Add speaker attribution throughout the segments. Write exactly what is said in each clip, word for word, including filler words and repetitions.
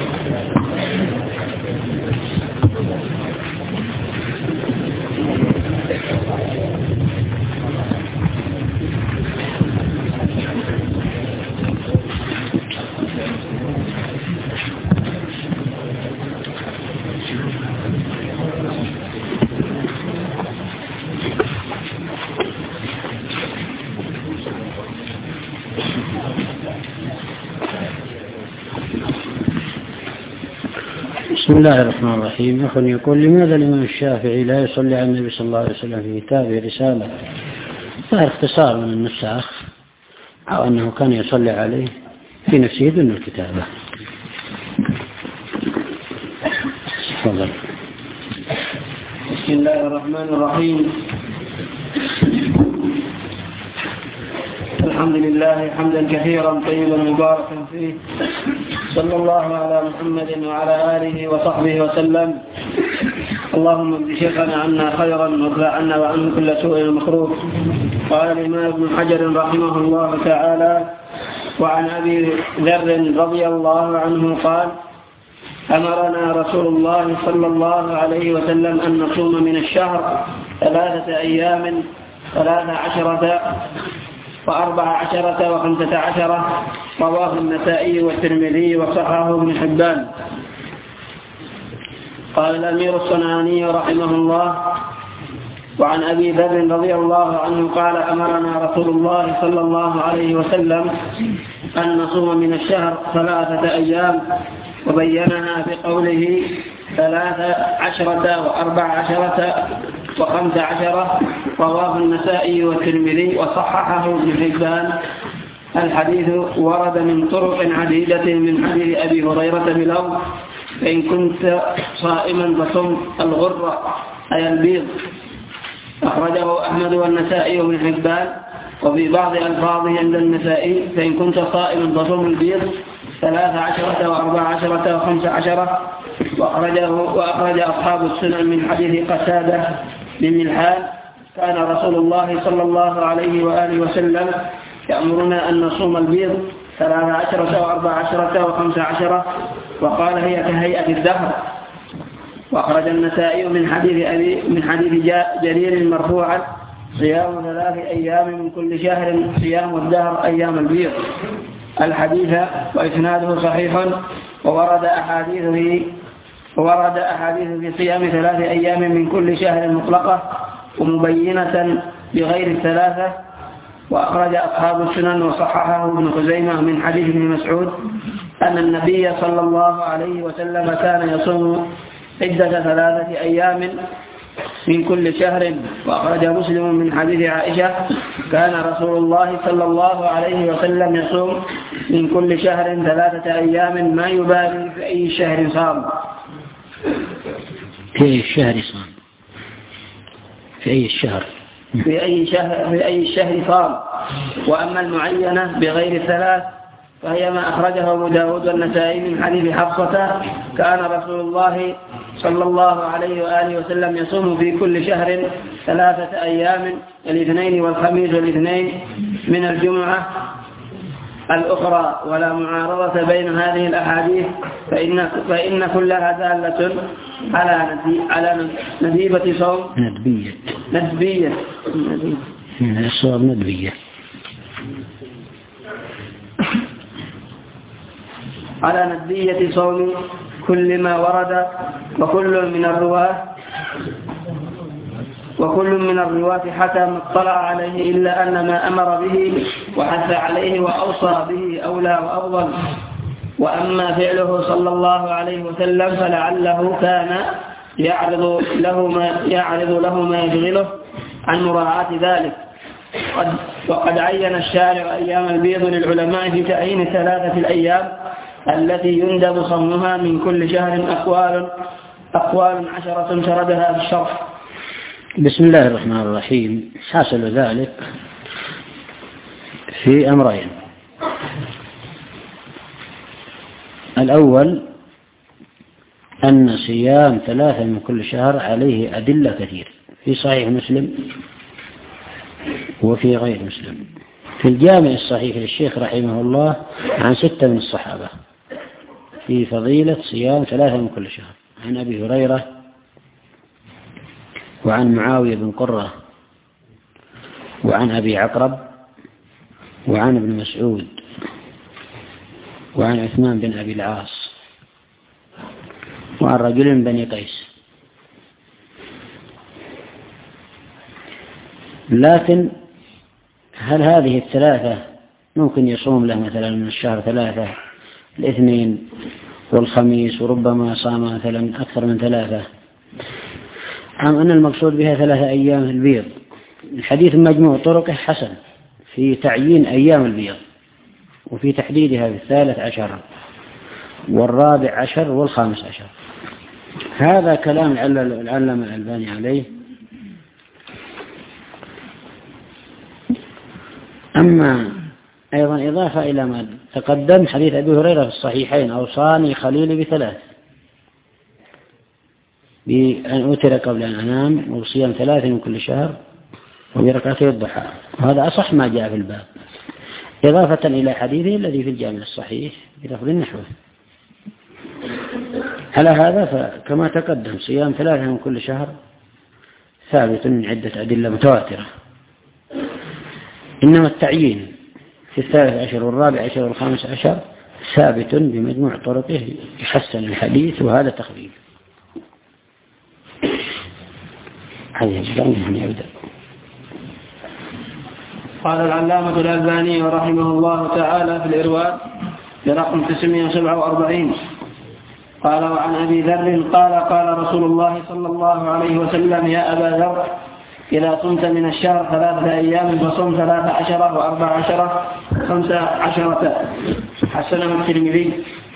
Speaker 1: بسم الله الرحمن الرحيم. أخ يقول: لماذا الإمام الشافعي لا يصلي على النبي صلى الله عليه وسلم في كتابه رسالة؟ ظاهر اختصار من النساخ، أو أنه كان يصلي عليه في نفسه دون الكتابة. تفضل.
Speaker 2: بسم الله الرحمن الرحيم. الحمد لله حمدا كثيرا طيبا مباركا فيه، صلى الله على محمد وعلى آله وصحبه وسلم. اللهم اجز شيخنا عنا خيرا وادفع عنا وعنه كل سوء مكروه. قال الإمام ابن حجر رحمه الله تعالى: وعن أبي ذر رضي الله عنه قال: أمرنا رسول الله صلى الله عليه وسلم أن نصوم من الشهر ثلاثة أيام ثلاث عشرة وأربع عشرة وخمسة عشرة. رواه النسائي والترمذي وصححه ابن حبان. قال الأمير الصنعاني رحمه الله: وعن أبي ذر رضي الله عنه قال: أمرنا رسول الله صلى الله عليه وسلم أن نصوم من الشهر ثلاثة أيام، وبينها بقوله ثلاث عشرة وأربع عشرة وخمس عشرة. رواه النسائي والترمذي وصححه ابن حبان. الحديث ورد من طرق عديدة من حديث أبي هريرة بلفظ: فإن كنت صائما فصم الغر أي البيض. أخرجه أحمد والنسائي وابن حبان. وفي بعض ألفاظه عند النسائي: فإن كنت صائما فصم البيض ثلاث عشرة وأربع عشرة وخمس عشرة. وأخرجه وأخرج أصحاب السنن من حديث قتادة بن ملحان: كان رسول الله صلى الله عليه وآله وسلم يأمرنا أن نصوم البيض ثلاث عشرة وأربع عشرة وخمس عشرة، وقال: هي كهيئة الدهر. وأخرج النسائي من حديث أبي من حديث جرير مرفوعا: صيام ثلاث أيام من كل شهر صيام الدهر أيام البيض. الحديث وإسناده صحيح، وورد أحاديث في وورد أحاديث في صيام ثلاث أيام من كل شهر مطلقة ومبينة بغير الثلاثة. وأخرج أصحاب السنن وصححه ابن خزيمة من حديث ابن مسعود أن النبي صلى الله عليه وسلم كان يصوم عدة ثلاثة أيام من كل شهر. وأخرج مسلم من حديث عائشة: كان رسول الله صلى الله عليه وسلم يصوم من كل شهر ثلاثة أيام ما يبالي في أي شهر صام.
Speaker 1: في أي شهر صام في أي الشهر
Speaker 2: في أي شهر في أي شهر صام. وأما المعينة بغير الثلاث فهي ما أخرجه أبو داود والنسائي من حديث حفصة: كان رسول الله صلى الله عليه وآله وسلم يصوم في كل شهر ثلاثة أيام، الاثنين والخميس والاثنين من الجمعة الأخرى. ولا معارضة بين هذه الأحاديث، فإن, فإن كلها دالة على على نديبة صوم
Speaker 1: ندبية
Speaker 2: ندبية
Speaker 1: صوم ندبية
Speaker 2: على ندبية صوم كل ما ورد. وكل من الرواة وكل من الرواة حتى ما اطلع عليه، إلا أن ما أمر به وحث عليه وأوصى به أولى وأفضل. وأما فعله صلى الله عليه وسلم فلعله كان يعرض له ما يعرض له ما يشغله عن مراعاة ذلك. وقد عين الشارع أيام البيض للعلماء في تعيين ثلاثة الأيام التي يندب صومها من كل شهر أقوال أقوال عشرة سردها في الشرح.
Speaker 1: بسم الله الرحمن الرحيم. حصل ذلك في أمرين: الأول أن صيام ثلاثة من كل شهر عليه أدلة كثير في صحيح مسلم وفي غير مسلم. في الجامع الصحيح للشيخ رحمه الله عن ستة من الصحابة في فضيلة صيام ثلاثة من كل شهر. عن أبي هريرة وعن معاوية بن قرة وعن أبي عقرب وعن ابن مسعود وعن عثمان بن أبي العاص وعن رجل من بني قيس. لكن هل هذه الثلاثة ممكن يصوم له مثلا من الشهر ثلاثة، الاثنين والخميس، وربما صام مثلا أكثر من ثلاثة، أم أن المقصود بها ثلاثة أيام البيض؟ الحديث مجموع طرقه حسن في تعيين أيام البيض وفي تحديدها بالثالث عشر والرابع عشر والخامس عشر. هذا كلام العلامة الألباني عليه. أما أيضا إضافة إلى ما تقدم حديث أبي هريرة في الصحيحين: أوصاني خليلي بثلاث، بأن أوتر قبل أن أنام، وصيام ثلاث من كل شهر، وبركعتي الضحى. وهذا أصح ما جاء في الباب، إضافة إلى حديثه الذي في الجامع الصحيح بلفظ نحوه. على هذا فكما تقدم صيام ثلاثة من كل شهر ثابت من عدة أدلة متواترة، إنما التعيين في الثالث عشر والرابع عشر والخامس عشر ثابت بمجموع طرقه يحسن الحديث، وهذا تخفيف.
Speaker 2: قال العلامة الألباني رحمه الله تعالى في الإرواء برقم تسعمائة وسبعة وأربعين قال: وعن أبي ذر قال: قال رسول الله صلى الله عليه وسلم: يا أبا ذر، إذا صمت من الشهر ثلاثة أيام فصم ثلاثة عشرة وأربع عشرة خمسة عشرة. حسنه الترمذي.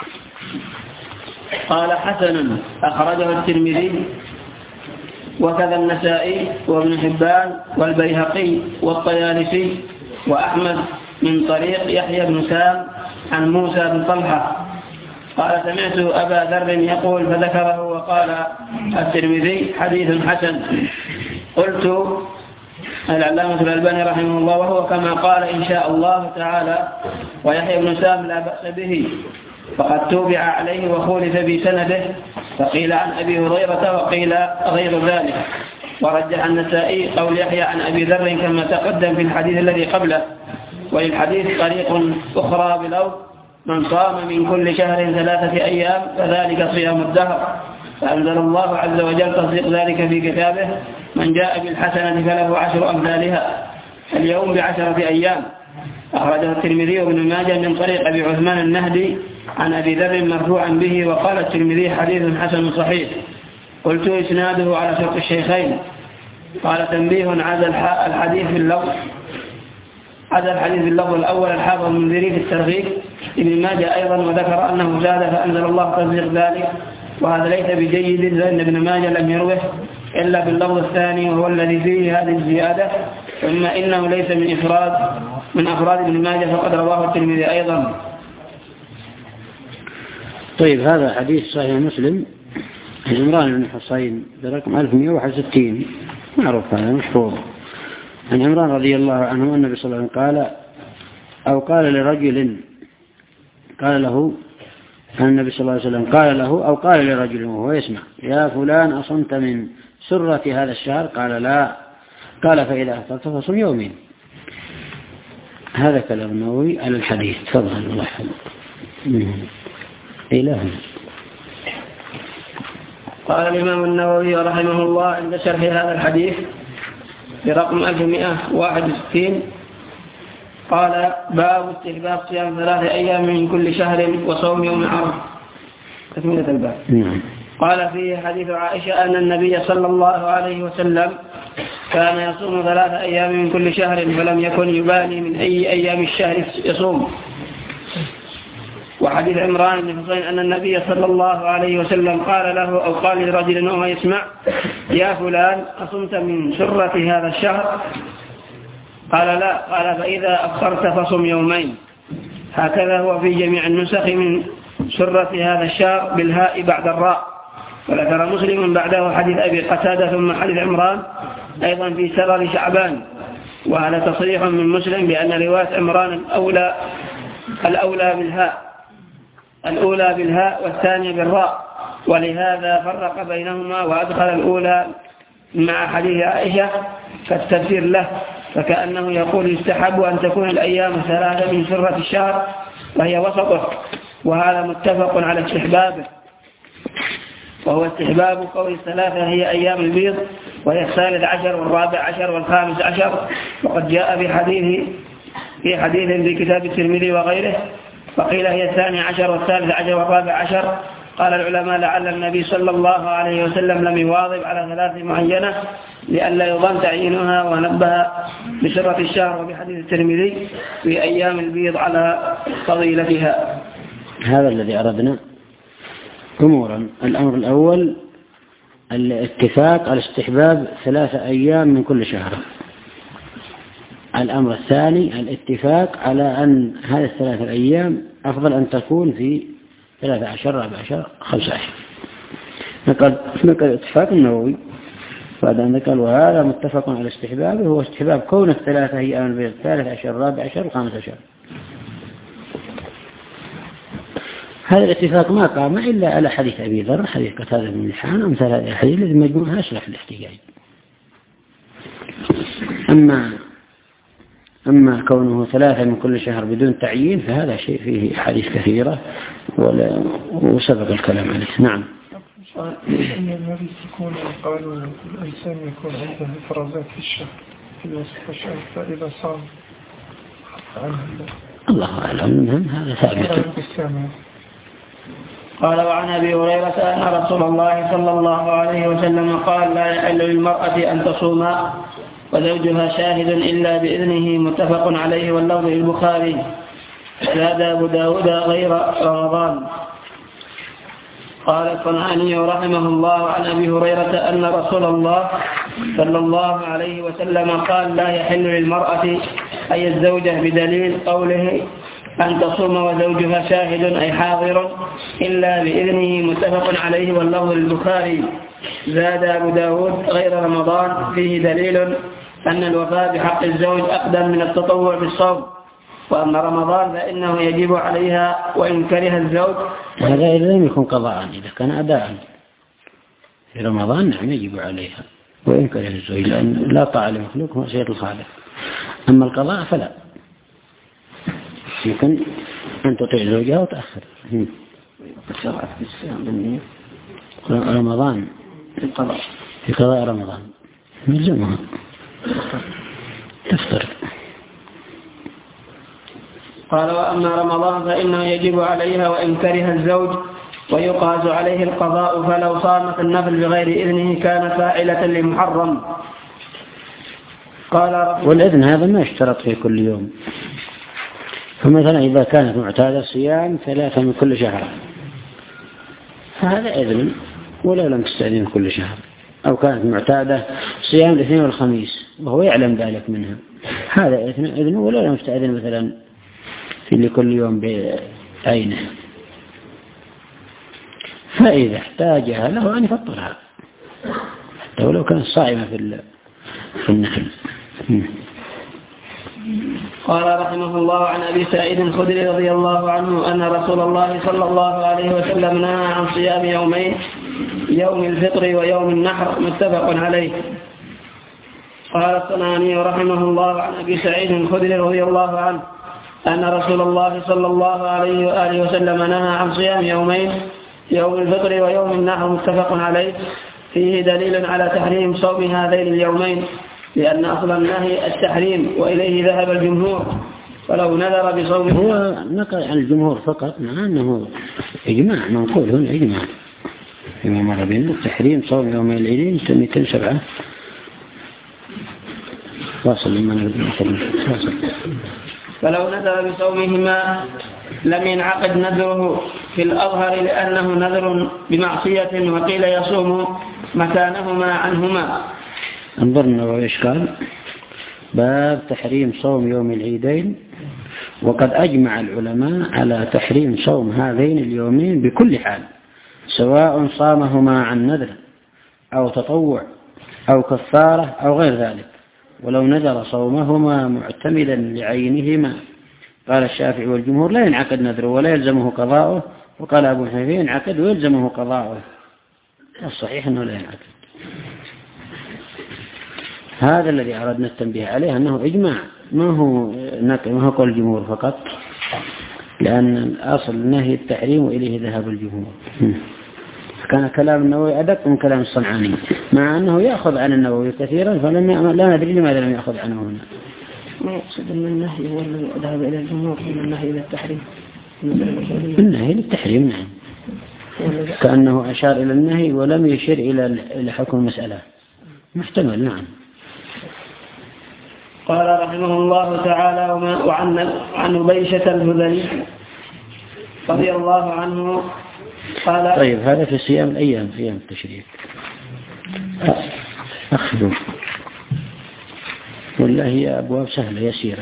Speaker 2: قال: حسن أخرجه الترمذي وكذا النسائي وابن حبان والبيهقي والطيالسي وأحمد من طريق يحيى بن سام عن موسى بن طلحة. قال: سمعت أبا ذر يقول فذكره، وقال الترمذي: حديث حسن. قلت العلامة الألباني رحمه الله: وهو كما قال إن شاء الله تعالى. ويحيى بن سام لا بأس به، فقد توبع عليه وخولف بسنده، فقيل عن أبي هريرة وقيل غير ذلك. ورجح النسائي قول يحيى عن أبي ذر كما تقدم في الحديث الذي قبله. وللحديث طريق أخرى بلو: من صام من كل شهر ثلاثة أيام فذلك صيام الدهر. فأنزل الله عز وجل تصديق ذلك في كتابه: من جاء بالحسنة فله عشر أمثالها، اليوم بعشرة أيام. أخرجه الترمذي وابن ماجه من طريق أبي عثمان النهدي عن أبي ذر مرفوعا به، وقال الترمذي: حديث حسن صحيح. قلت: إسناده على شرط الشيخين. قال: تنبيه: عاد الحديث باللفظ عاد الحديث باللفظ الأول الحافظ المنذري في الترغيب ابن ماجه أيضا، وذكر أنه زاد فأنزل الله تصديق ذلك، وهذا ليس بجيد لأن ابن ماجه لم يروه إلا باللفظ الثاني وهو الذي فيه هذه الزيادة. ثم إنه ليس من إفراد من أفراد ابن ماجه، فقد رواه الترمذي أيضا.
Speaker 1: طيب، هذا حديث صحيح مسلم عن عمران بن حصين برقم ألف ومئة وواحد وستين، معروف هذا مشهور. عن عمران رضي الله عنه أن النبي صلى الله عليه وسلم قال أو قال لرجل قال له أن النبي صلى الله عليه وسلم قال له أو قال لرجل وهو يسمع: يا فلان، أصمت من سرة هذا الشهر؟ قال: لا. قال: فإذا أفطرت فصم يومين. هذا كلام النووي على الحديث. تفضل. الله يحفظك. إله.
Speaker 2: قال الإمام النووي رحمه الله عند شرح هذا الحديث برقم ألف ومئة وواحد وستين قال: باب استحباب صيام ثلاثة أيام من كل شهر وصوم يوم عرفة. تكملة الباب. قال: فيه حديث عائشة أن النبي صلى الله عليه وسلم كان يصوم ثلاثة أيام من كل شهر، فلم يكن يبالي من أي أيام الشهر يصوم. وحديث عمران بن حصين أن النبي صلى الله عليه وسلم قال له أو قال لرجل وهو يسمع: يا فلان، أصمت من سرة هذا الشهر؟ قال: لا. قال: فإذا أفطرت فصم يومين. هكذا هو في جميع النسخ من سرة هذا الشهر بالهاء بعد الراء. وذكر مسلم بعده حديث أبي قتادة ثم حديث عمران أيضا في سرر شعبان. وهذا تصريح من مسلم بأن رواية عمران الأولى الأولى بالهاء. الأولى بالهاء والثانية بالراء، ولهذا فرق بينهما وأدخل الأولى مع حديث عائشة كالتفسير له، فكأنه يقول يستحب أن تكون الأيام ثلاثة من سرة الشهر وهي وسطه، وهذا متفق على استحبابه، وهو استحباب قول الثلاثة هي أيام البيض، وهي الثالث عشر والرابع عشر والخامس عشر، وقد جاء في حديث في حديث في كتاب الترمذي وغيره، فقيل هي الثاني عشر والثالث عشر والرابع عشر. قال العلماء لعل النبي صلى الله عليه وسلم لم يواظب على ثلاث معينة لئلا يظن تعيينها، ونبه بسرة الشهر وبحديث الترمذي في أيام البيض على فضيلتها.
Speaker 1: هذا الذي أردنا أمورا. الأمر الأول الاتفاق على استحباب ثلاثة أيام من كل شهر. الأمر الثاني الاتفاق على أن هذه الثلاثة الأيام أفضل أن تكون في ثلاثة عشر رابع عشر خمسة عشر. نقل نقل الاتفاق النووي بعد أن ذكر وهذا متفق على استحبابه، هو استحباب كون الثلاثة هي أيام البيض الثالث عشر رابع عشر وخامس عشر. هذا الاتفاق ما قام إلا على حديث أبي ذر، حديث قتادة بن نحان، أمثال هذه الحديث الذي مجموعها يصلح الاحتجاج. أما أما كونه ثلاثة من كل شهر بدون تعيين فهذا شيء فيه حديث كثيرة ولا وسبق الكلام عليه. نعم.
Speaker 3: إن النبي يكون قالوا الإنسان يكون عنده إفرازات في الشهر في وسط الشهر فإذا صام عنه
Speaker 1: الله أعلم، هذا ثابت.
Speaker 2: قال وعن أبي هريرة أن رسول الله صلى الله عليه وسلم قال لا يحل للمرأة أن تصوم وزوجها شاهد إلا بإذنه، متفق عليه واللفظ للبخاري. زاد أبو داود غير رمضان. قال الصنعاني رحمه الله عن أبي هريرة أن رسول الله صلى الله عليه وسلم قال لا يحل للمرأة أي الزوجة بدليل قوله أن تصوم وزوجها شاهد أي حاضر إلا بإذنه، متفق عليه واللفظ للبخاري. زاد أبو داود غير رمضان فيه دليل أن الوفاء بحق الزوج أقدم من التطوع بالصوم، وأما رمضان فإنه يجب عليها وإن كره الزوج.
Speaker 1: هذا إذا لم يكن قضاء، إذا كان أداء في رمضان نعم يجب عليها وإن كره الزوج، لأن لا طاعة لمخلوق معصية الخالق. أما القضاء فلا، يمكن أن تطيع زوجها وتأخر. رمضان في قضاء رمضان يلزمها تفطر.
Speaker 2: قال وأما رمضان فإنه يجب عليها وإن كره الزوج، ويقاس عليه القضاء، فلو صامت النفل بغير إذنه كان فاعلة لمحرم. قال
Speaker 1: والإذن هذا ما يشترط في كل يوم، فمثلا إذا كانت معتادة صيام ثلاثة من كل شهر فهذا إذن ولو لم تستأذن كل شهر، أو كانت معتادة صيام الاثنين والخميس وهو يعلم ذلك منها، هذا إذن ولو لم تستأذن مثلا في لكل يوم بعينه، فإذا احتاجها له أن يفطرها حتى ولو كانت صائمة في النحل.
Speaker 2: قال رحمه الله عن أبي سعيد الخدري رضي الله عنه أن رسول الله صلى الله عليه وسلم نهى عن صيام يومين، يوم الفطر ويوم النحر، متفق عليه. قال الصنعاني رحمه الله عن أبي سعيد الخدري رضي الله عنه أن رسول الله صلى الله عليه وآله وسلم نهى عن صيام يومين، يوم الفطر ويوم النحر، متفق عليه. فيه دليل على تحريم صوم هذين اليومين، لأن أصل النهي التحريم وإليه ذهب الجمهور، ولو نذر بصومه.
Speaker 1: هو نقل عن الجمهور فقط، مع أنه إجماع منقول هنا إجماع فيما مر بنا التحريم صوم يوم العيدين سنة سبعة. واصل لما نقول
Speaker 2: فلو نذر بصومهما لم ينعقد نذره في الأظهر، لأنه نذر بمعصية، وقيل يصوم مكانهما عنهما.
Speaker 1: انظرنا وإشكال باب تحريم صوم يوم العيدين، وقد أجمع العلماء على تحريم صوم هذين اليومين بكل حال، سواء صامهما عن نذر أو تطوع أو كفارة أو غير ذلك، ولو نذر صومهما معتمدا لعينهما. قال الشافعي والجمهور لا ينعقد نذره ولا يلزمه قضاؤه، وقال أبو حنيفة ينعقد ويلزمه قضاءه، الصحيح أنه لا ينعقد. هذا الذي أردنا التنبيه عليه، أنه إجماع ما هو نقل، ما هو قول الجمهور فقط، لأن الأصل نهي التحريم وإليه ذهب الجمهور. كان كلام النووي أدق من كلام الصنعاني، مع أنه يأخذ عن النووي كثيرا، فلم لا ندري لماذا لم يأخذ عنه هنا.
Speaker 2: ما يقصد أن النهي هو الذي ذهب إلى الجمهور، من النهي إلى التحريم.
Speaker 1: النهي للتحريم نعم، كأنه أشار إلى النهي ولم يشير إلى حكم المسألة، محتمل نعم.
Speaker 2: قال رحمه الله تعالى: وعن عن أبيشة الهذلي رضي الله عنه قال.
Speaker 1: طيب هذا في صيام الأيام، صيام التشريك أخذوا، والله هي أبواب سهلة يسيرة.